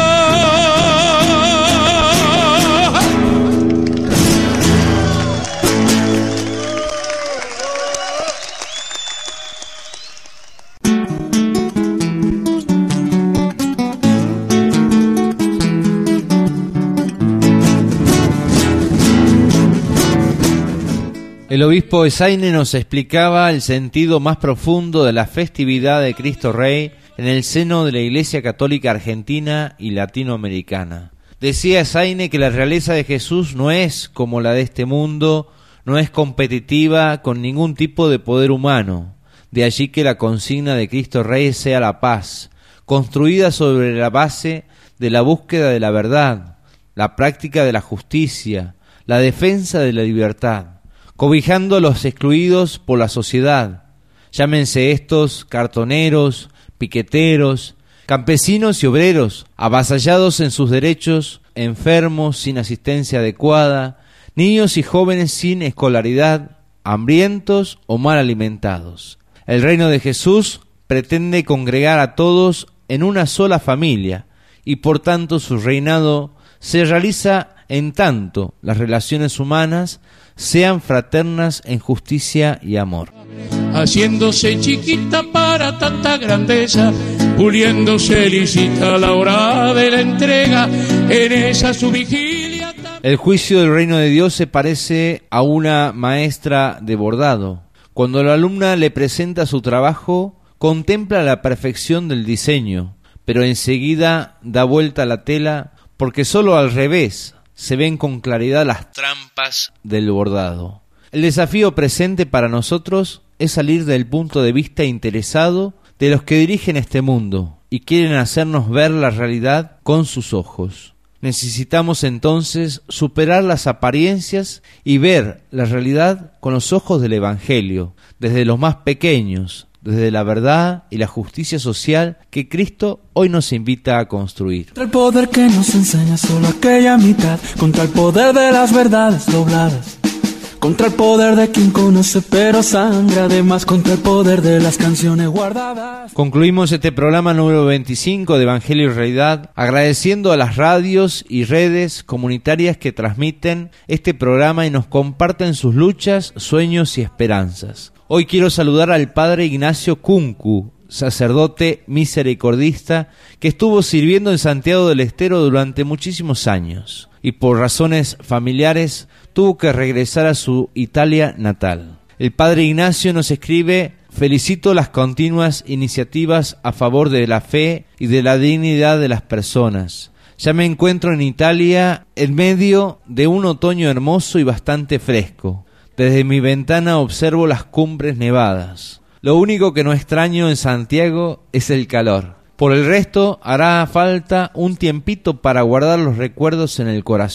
Speaker 1: El obispo Esaine nos explicaba el sentido más profundo de la festividad de Cristo Rey en el seno de la Iglesia Católica Argentina y Latinoamericana. Decía Esaine que la realeza de Jesús no es como la de este mundo, no es competitiva con ningún tipo de poder humano. De allí que la consigna de Cristo Rey sea la paz, construida sobre la base de la búsqueda de la verdad, la práctica de la justicia, la defensa de la libertad, cobijando a los excluidos por la sociedad, llámense estos cartoneros, piqueteros, campesinos y obreros, avasallados en sus derechos, enfermos sin asistencia adecuada, niños y jóvenes sin escolaridad, hambrientos o mal alimentados. El reino de Jesús pretende congregar a todos en una sola familia, y por tanto su reinado se realiza en tanto las relaciones humanas sean fraternas en justicia y amor.
Speaker 21: Haciéndose chiquita para tanta grandeza, puliéndose lícita a la hora de la entrega, en esa su vigilia.
Speaker 1: El juicio del reino de Dios se parece a una maestra de bordado. Cuando la alumna le presenta su trabajo, contempla la perfección del diseño, pero enseguida da vuelta a la tela, porque solo al revés se ven con claridad las trampas del bordado. El desafío presente para nosotros es salir del punto de vista interesado de los que dirigen este mundo y quieren hacernos ver la realidad con sus ojos. Necesitamos entonces superar las apariencias y ver la realidad con los ojos del Evangelio, desde los más pequeños, desde la verdad y la justicia social que Cristo hoy nos invita a construir.
Speaker 2: Contra el poder que nos enseña solo aquella mitad, contra el poder de las verdades dobladas, contra el poder de quien conoce pero sangra, además contra el poder de las canciones guardadas.
Speaker 1: Concluimos este programa número veinticinco de Evangelio y Realidad agradeciendo a las radios y redes comunitarias que transmiten este programa y nos comparten sus luchas, sueños y esperanzas. Hoy quiero saludar al padre Ignacio Cuncu, sacerdote misericordista que estuvo sirviendo en Santiago del Estero durante muchísimos años y por razones familiares tuvo que regresar a su Italia natal. El padre Ignacio nos escribe: felicito las continuas iniciativas a favor de la fe y de la dignidad de las personas. Ya me encuentro en Italia en medio de un otoño hermoso y bastante fresco. Desde mi ventana observo las cumbres nevadas. Lo único que no extraño en Santiago es el calor. Por el resto, hará falta un tiempito para guardar los recuerdos en el corazón.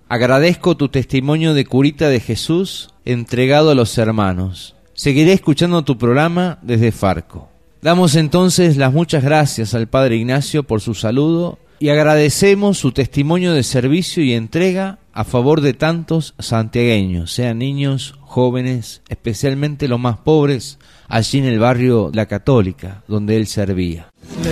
Speaker 1: Agradezco tu testimonio de curita de Jesús entregado a los hermanos. Seguiré escuchando tu programa desde Farco. Damos entonces las muchas gracias al Padre Ignacio por su saludo y agradecemos su testimonio de servicio y entrega a favor de tantos santiagueños, sean niños, jóvenes, especialmente los más pobres, allí en el barrio La Católica, donde él servía.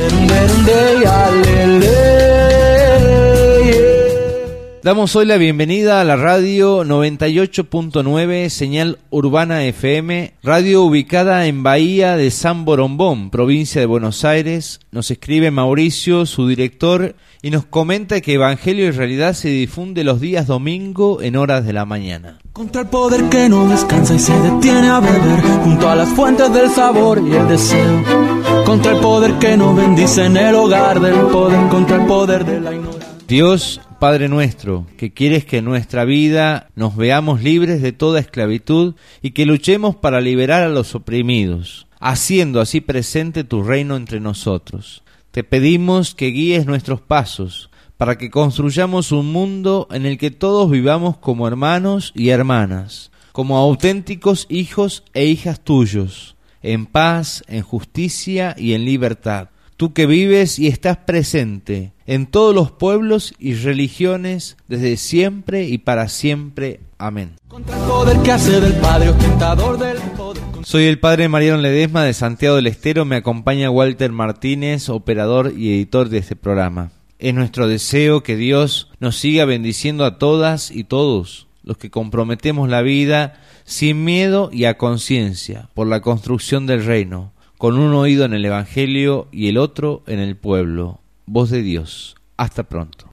Speaker 1: Damos hoy la bienvenida a la radio noventa y ocho punto nueve, señal urbana F M, radio ubicada en Bahía de San Borombón, provincia de Buenos Aires. Nos escribe Mauricio, su director, y nos comenta que Evangelio y Realidad se difunde los días domingo en horas de la mañana.
Speaker 2: Contra el poder que no descansa y se detiene a beber, junto a las fuentes del sabor y el deseo. Contra el poder que no bendice en el hogar del poder, contra el poder de la ignorancia.
Speaker 1: Dios, Padre nuestro, que quieres que en nuestra vida nos veamos libres de toda esclavitud y que luchemos para liberar a los oprimidos, haciendo así presente tu reino entre nosotros. Te pedimos que guíes nuestros pasos para que construyamos un mundo en el que todos vivamos como hermanos y hermanas, como auténticos hijos e hijas tuyos, en paz, en justicia y en libertad. Tú que vives y estás presente en todos los pueblos y religiones desde siempre y para siempre. Amén.
Speaker 2: Contra el poder que hace del Padre ostentador del poder.
Speaker 1: Soy el Padre Mariano Ledesma de Santiago del Estero. Me acompaña Walter Martínez, operador y editor de este programa. Es nuestro deseo que Dios nos siga bendiciendo a todas y todos los que comprometemos la vida sin miedo y a conciencia por la construcción del reino, con un oído en el Evangelio y el otro en el pueblo. Voz de Dios. Hasta pronto.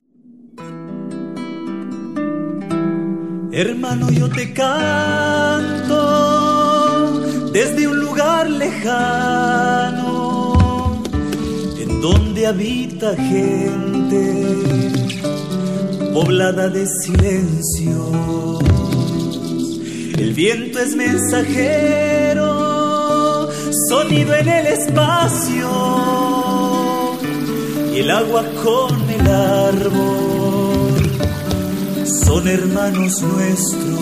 Speaker 8: Hermano, yo te canto desde un lugar lejano, en donde habita gente poblada de silencio. El viento es mensajero, sonido en el espacio, y el agua con el árbol son hermanos nuestros.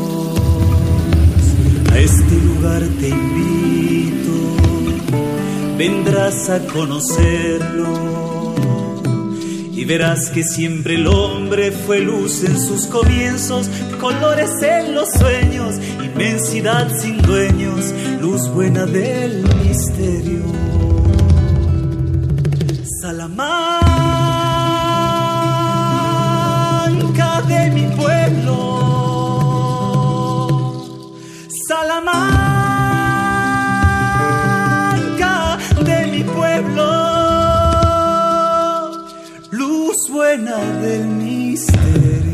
Speaker 8: A este lugar te invito, vendrás a conocerlo y verás que siempre el hombre fue luz en sus comienzos, colores en los sueños, inmensidad sin dueños, luz buena del misterio. Salamanca de mi pueblo, Salamanca de mi pueblo, luz buena del misterio.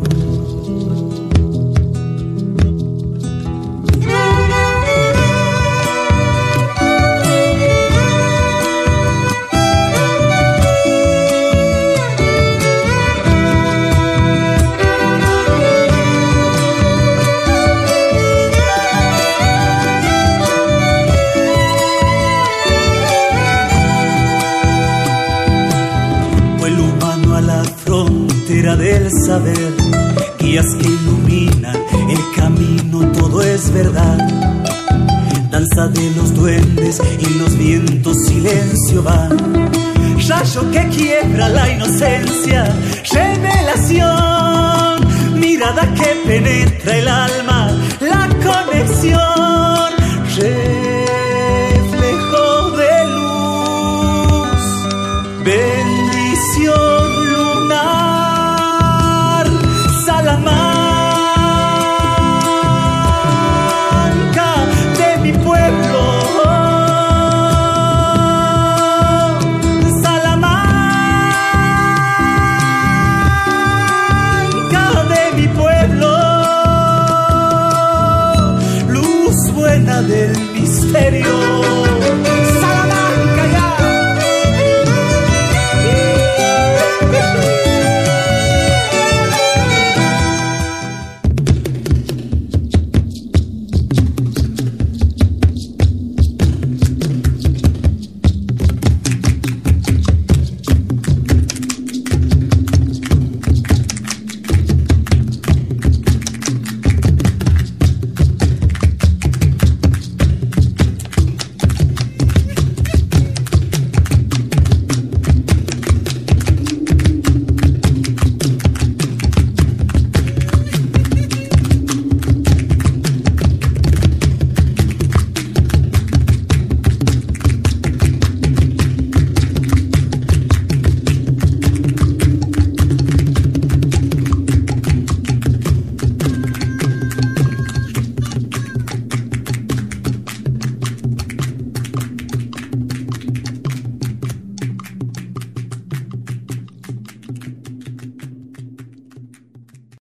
Speaker 8: Del saber, guías que iluminan el camino, todo es verdad. Danza de los duendes y los vientos, silencio va. Rayo que quiebra la inocencia, revelación, mirada que penetra el alma, la conexión, reflejo de luz. Ve